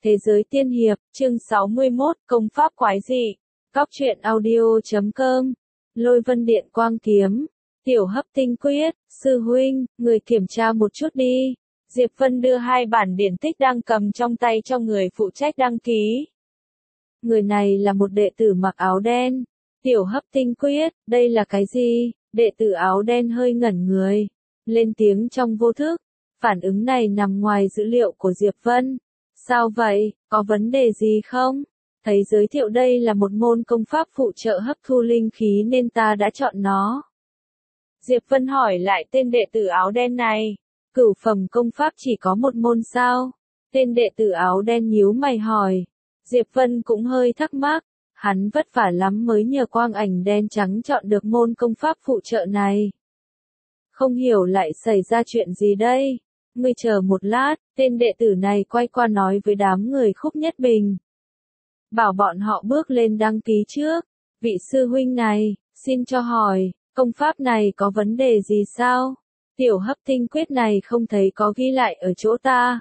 Thế giới tiên hiệp, chương 61, công pháp quái dị. Cóc truyện audio.com. Lôi vân điện quang kiếm. Tiểu hấp tinh quyết, sư huynh, người kiểm tra một chút đi. Diệp Vân đưa hai bản điển tích đang cầm trong tay cho người phụ trách đăng ký. Người này là một đệ tử mặc áo đen. Tiểu hấp tinh quyết, đây là cái gì? Đệ tử áo đen hơi ngẩn người. Lên tiếng trong vô thức. Phản ứng này nằm ngoài dữ liệu của Diệp Vân. Sao vậy, có vấn đề gì không? Thấy giới thiệu đây là một môn công pháp phụ trợ hấp thu linh khí nên ta đã chọn nó. Diệp Vân hỏi lại tên đệ tử áo đen này. Cửu phẩm công pháp chỉ có một môn sao? Tên đệ tử áo đen nhíu mày hỏi. Diệp Vân cũng hơi thắc mắc. Hắn vất vả lắm mới nhờ quang ảnh đen trắng chọn được môn công pháp phụ trợ này. Không hiểu lại xảy ra chuyện gì đây? Ngươi chờ một lát, tên đệ tử này quay qua nói với đám người Khúc Nhất Bình. Bảo bọn họ bước lên đăng ký trước. Vị sư huynh này, xin cho hỏi, công pháp này có vấn đề gì sao? Tiểu hấp tinh quyết này không thấy có ghi lại ở chỗ ta.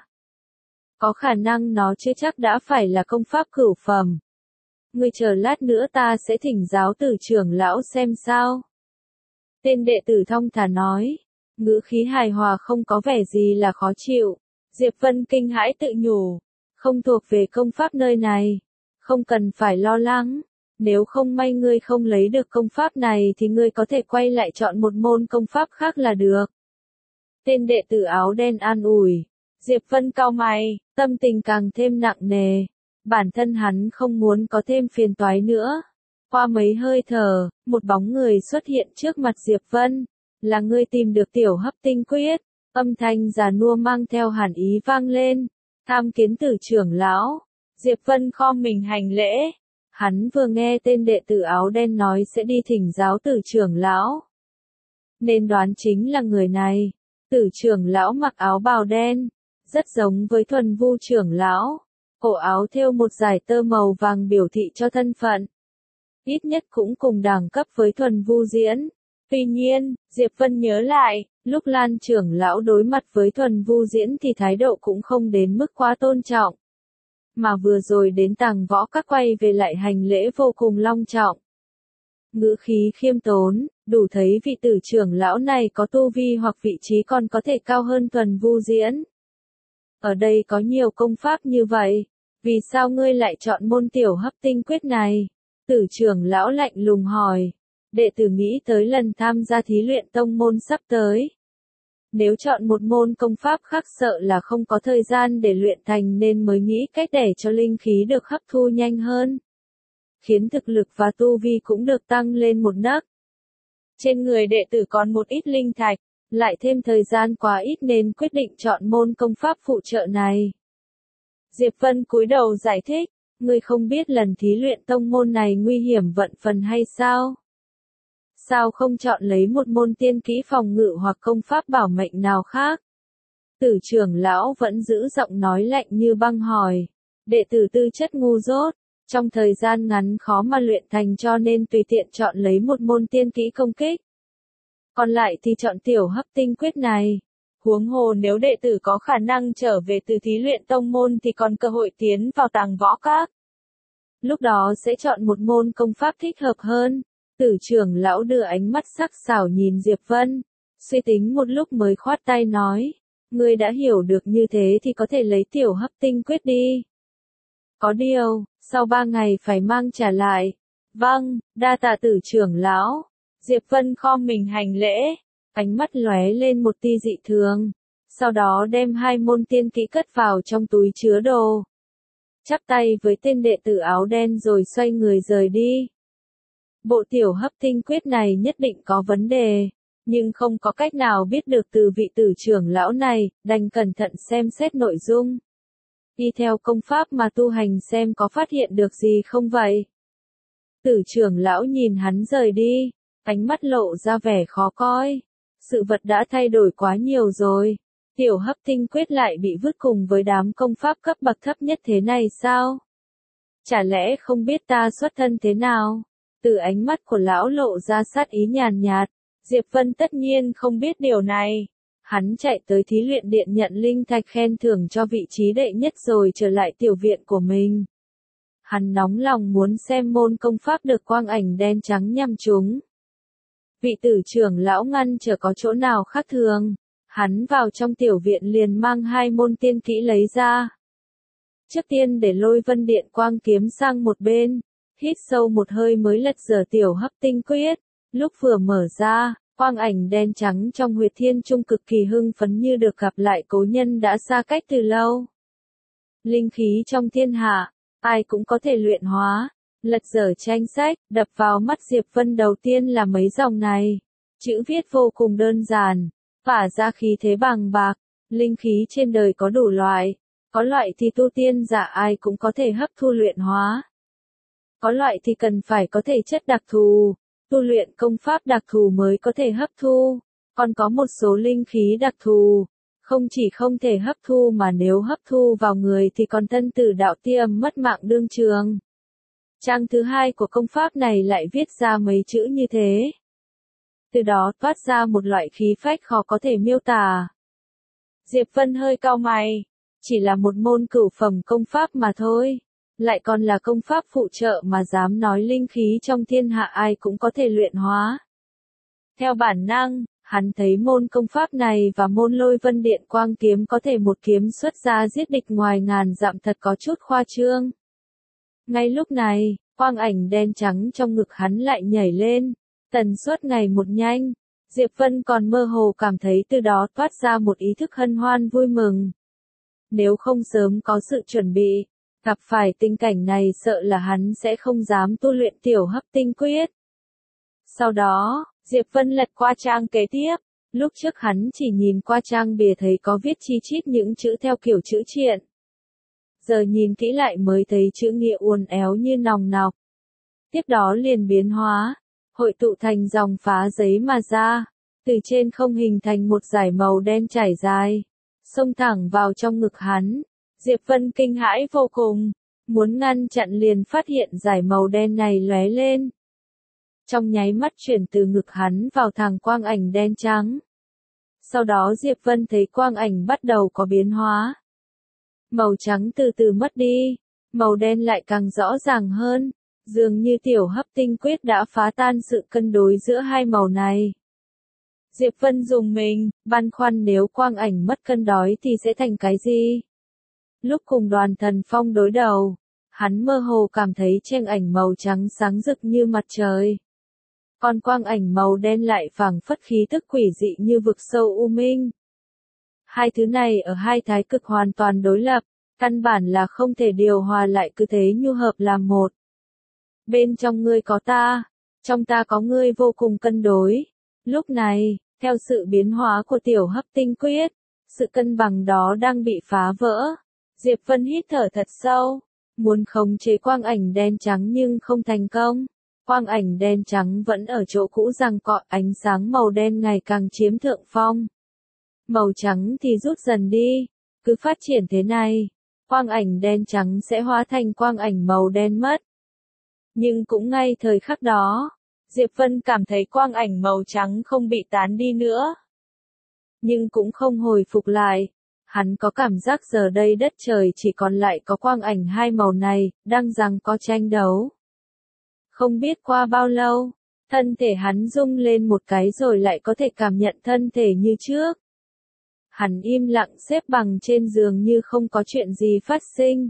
Có khả năng nó chưa chắc đã phải là công pháp cửu phẩm. Ngươi chờ lát nữa ta sẽ thỉnh giáo tử trưởng lão xem sao. Tên đệ tử thong thả nói. Ngữ khí hài hòa không có vẻ gì là khó chịu. Diệp Vân kinh hãi tự nhủ. Không thuộc về công pháp nơi này. Không cần phải lo lắng. Nếu không may ngươi không lấy được công pháp này thì ngươi có thể quay lại chọn một môn công pháp khác là được. Tên đệ tử áo đen an ủi. Diệp Vân cau mày, tâm tình càng thêm nặng nề. Bản thân hắn không muốn có thêm phiền toái nữa. Qua mấy hơi thở, một bóng người xuất hiện trước mặt Diệp Vân. Là ngươi tìm được tiểu hấp tinh quyết. Âm thanh già nua mang theo hàn ý vang lên. Tham kiến tử trưởng lão. Diệp Vân khom mình hành lễ. Hắn vừa nghe tên đệ tử áo đen nói sẽ đi thỉnh giáo tử trưởng lão. Nên đoán chính là người này. Tử trưởng lão mặc áo bào đen. Rất giống với Thuần Vu trưởng lão. Cổ áo thêu một dải tơ màu vàng biểu thị cho thân phận. Ít nhất cũng cùng đẳng cấp với Thuần Vu Diễn. Tuy nhiên, Diệp Vân nhớ lại, lúc Lan trưởng lão đối mặt với Thuần Vu Diễn thì thái độ cũng không đến mức quá tôn trọng. Mà vừa rồi đến Tàng Võ Các quay về lại hành lễ vô cùng long trọng. Ngữ khí khiêm tốn, đủ thấy vị tử trưởng lão này có tu vi hoặc vị trí còn có thể cao hơn Thuần Vu Diễn. Ở đây có nhiều công pháp như vậy, vì sao ngươi lại chọn môn tiểu hấp tinh quyết này? Tử trưởng lão lạnh lùng hỏi. Đệ tử nghĩ tới lần tham gia thí luyện tông môn sắp tới. Nếu chọn một môn công pháp khác sợ là không có thời gian để luyện thành nên mới nghĩ cách để cho linh khí được hấp thu nhanh hơn. Khiến thực lực và tu vi cũng được tăng lên một nấc. Trên người đệ tử còn một ít linh thạch, lại thêm thời gian quá ít nên quyết định chọn môn công pháp phụ trợ này. Diệp Vân cúi đầu giải thích, ngươi không biết lần thí luyện tông môn này nguy hiểm vận phần hay sao? Sao không chọn lấy một môn tiên kỹ phòng ngự hoặc công pháp bảo mệnh nào khác? Tử trưởng lão vẫn giữ giọng nói lạnh như băng hỏi. Đệ tử tư chất ngu dốt, trong thời gian ngắn khó mà luyện thành cho nên tùy tiện chọn lấy một môn tiên kỹ công kích. Còn lại thì chọn tiểu hấp tinh quyết này. Huống hồ nếu đệ tử có khả năng trở về từ thí luyện tông môn thì còn cơ hội tiến vào Tàng Võ Các. Lúc đó sẽ chọn một môn công pháp thích hợp hơn. Tử trưởng lão đưa ánh mắt sắc sảo nhìn Diệp Vân. Suy tính một lúc mới khoát tay nói. Ngươi đã hiểu được như thế thì có thể lấy tiểu hấp tinh quyết đi. Có điều, sau 3 ngày phải mang trả lại. Vâng, đa tạ tử trưởng lão. Diệp Vân khom mình hành lễ. Ánh mắt lóe lên một tia dị thường. Sau đó đem hai môn tiên kỹ cất vào trong túi chứa đồ. Chắp tay với tên đệ tử áo đen rồi xoay người rời đi. Bộ tiểu hấp tinh quyết này nhất định có vấn đề, nhưng không có cách nào biết được từ vị tử trưởng lão này, đành cẩn thận xem xét nội dung. Đi theo công pháp mà tu hành xem có phát hiện được gì không vậy. Tử trưởng lão nhìn hắn rời đi, ánh mắt lộ ra vẻ khó coi. Sự vật đã thay đổi quá nhiều rồi. Tiểu hấp tinh quyết lại bị vứt cùng với đám công pháp cấp bậc thấp nhất thế này sao? Chả lẽ không biết ta xuất thân thế nào? Từ ánh mắt của lão lộ ra sát ý nhàn nhạt. Diệp Vân tất nhiên không biết điều này. Hắn chạy tới thí luyện điện nhận linh thạch khen thưởng cho vị trí đệ nhất rồi trở lại tiểu viện của mình. Hắn nóng lòng muốn xem môn công pháp được quang ảnh đen trắng nhằm trúng. Vị tử trưởng lão ngăn trở có chỗ nào khác thường. Hắn vào trong tiểu viện liền mang 2 môn tiên kỹ lấy ra. Trước tiên để Lôi Vân Điện Quang Kiếm sang một bên, hít sâu một hơi mới lật dở tiểu hấp tinh quyết. Lúc vừa mở ra, quang ảnh đen trắng trong huyệt thiên trung cực kỳ hưng phấn như được gặp lại cố nhân đã xa cách từ lâu. Linh khí trong thiên hạ, ai cũng có thể luyện hóa. Lật dở tranh sách, đập vào mắt Diệp Vân đầu tiên là mấy dòng này. Chữ viết vô cùng đơn giản, phả ra khí thế bằng bạc. Linh khí trên đời có đủ loại. Có loại thì tu tiên giả ai cũng có thể hấp thu luyện hóa. Có loại thì cần phải có thể chất đặc thù, tu luyện công pháp đặc thù mới có thể hấp thu. Còn có một số linh khí đặc thù, không chỉ không thể hấp thu mà nếu hấp thu vào người thì còn thân tử đạo tiêm mất mạng đương trường. Trang thứ 2 của công pháp này lại viết ra mấy chữ như thế. Từ đó toát ra một loại khí phách khó có thể miêu tả. Diệp Vân hơi cau mày, chỉ là một môn cửu phẩm công pháp mà thôi, lại còn là công pháp phụ trợ mà dám nói linh khí trong thiên hạ ai cũng có thể luyện hóa. Theo bản năng, hắn thấy môn công pháp này và môn Lôi Vân Điện Quang Kiếm có thể một kiếm xuất ra giết địch ngoài ngàn dặm thật có chút khoa trương. Ngay lúc này, quang ảnh đen trắng trong ngực hắn lại nhảy lên, tần suất ngày một nhanh. Diệp Vân còn mơ hồ cảm thấy từ đó toát ra một ý thức hân hoan vui mừng. Nếu không sớm có sự chuẩn bị, gặp phải tình cảnh này sợ là hắn sẽ không dám tu luyện tiểu hấp tinh quyết. Sau đó, Diệp Vân lật qua trang kế tiếp. Lúc trước hắn chỉ nhìn qua trang bìa thấy có viết chi chít những chữ theo kiểu chữ triện. Giờ nhìn kỹ lại mới thấy chữ nghĩa uốn éo như nòng nọc. Tiếp đó liền biến hóa, hội tụ thành dòng phá giấy mà ra, từ trên không hình thành một dải màu đen trải dài, xông thẳng vào trong ngực hắn. Diệp Vân kinh hãi vô cùng, muốn ngăn chặn liền phát hiện dải màu đen này lóe lên. Trong nháy mắt chuyển từ ngực hắn vào thẳng quang ảnh đen trắng. Sau đó Diệp Vân thấy quang ảnh bắt đầu có biến hóa. Màu trắng từ từ mất đi, màu đen lại càng rõ ràng hơn, dường như tiểu hấp tinh quyết đã phá tan sự cân đối giữa hai màu này. Diệp Vân dùng mình, băn khoăn nếu quang ảnh mất cân đối thì sẽ thành cái gì? Lúc cùng Đoàn Thần Phong đối đầu, hắn mơ hồ cảm thấy tranh ảnh màu trắng sáng rực như mặt trời. Còn quang ảnh màu đen lại phảng phất khí tức quỷ dị như vực sâu u minh. Hai thứ này ở hai thái cực hoàn toàn đối lập, căn bản là không thể điều hòa lại cứ thế nhu hợp làm một. Bên trong ngươi có ta, trong ta có ngươi vô cùng cân đối. Lúc này, theo sự biến hóa của tiểu hấp tinh quyết, sự cân bằng đó đang bị phá vỡ. Diệp Vân hít thở thật sâu, muốn khống chế quang ảnh đen trắng nhưng không thành công. Quang ảnh đen trắng vẫn ở chỗ cũ giằng cọ, ánh sáng màu đen ngày càng chiếm thượng phong. Màu trắng thì rút dần đi, cứ phát triển thế này, quang ảnh đen trắng sẽ hóa thành quang ảnh màu đen mất. Nhưng cũng ngay thời khắc đó, Diệp Vân cảm thấy quang ảnh màu trắng không bị tán đi nữa. Nhưng cũng không hồi phục lại. Hắn có cảm giác giờ đây đất trời chỉ còn lại có quang ảnh hai màu này, đang giằng co tranh đấu. Không biết qua bao lâu, thân thể hắn rung lên một cái rồi lại có thể cảm nhận thân thể như trước. Hắn im lặng xếp bằng trên giường như không có chuyện gì phát sinh.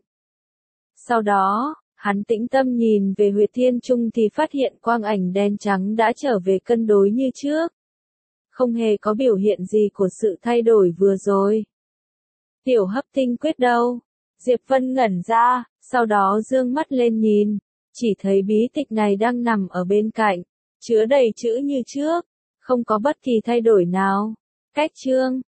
Sau đó, hắn tĩnh tâm nhìn về huyệt thiên trung thì phát hiện quang ảnh đen trắng đã trở về cân đối như trước. Không hề có biểu hiện gì của sự thay đổi vừa rồi. Tiểu hấp tinh quyết đâu? Diệp Vân ngẩn ra, sau đó dương mắt lên nhìn, chỉ thấy bí tịch này đang nằm ở bên cạnh, chứa đầy chữ như trước, không có bất kỳ thay đổi nào. Cách chương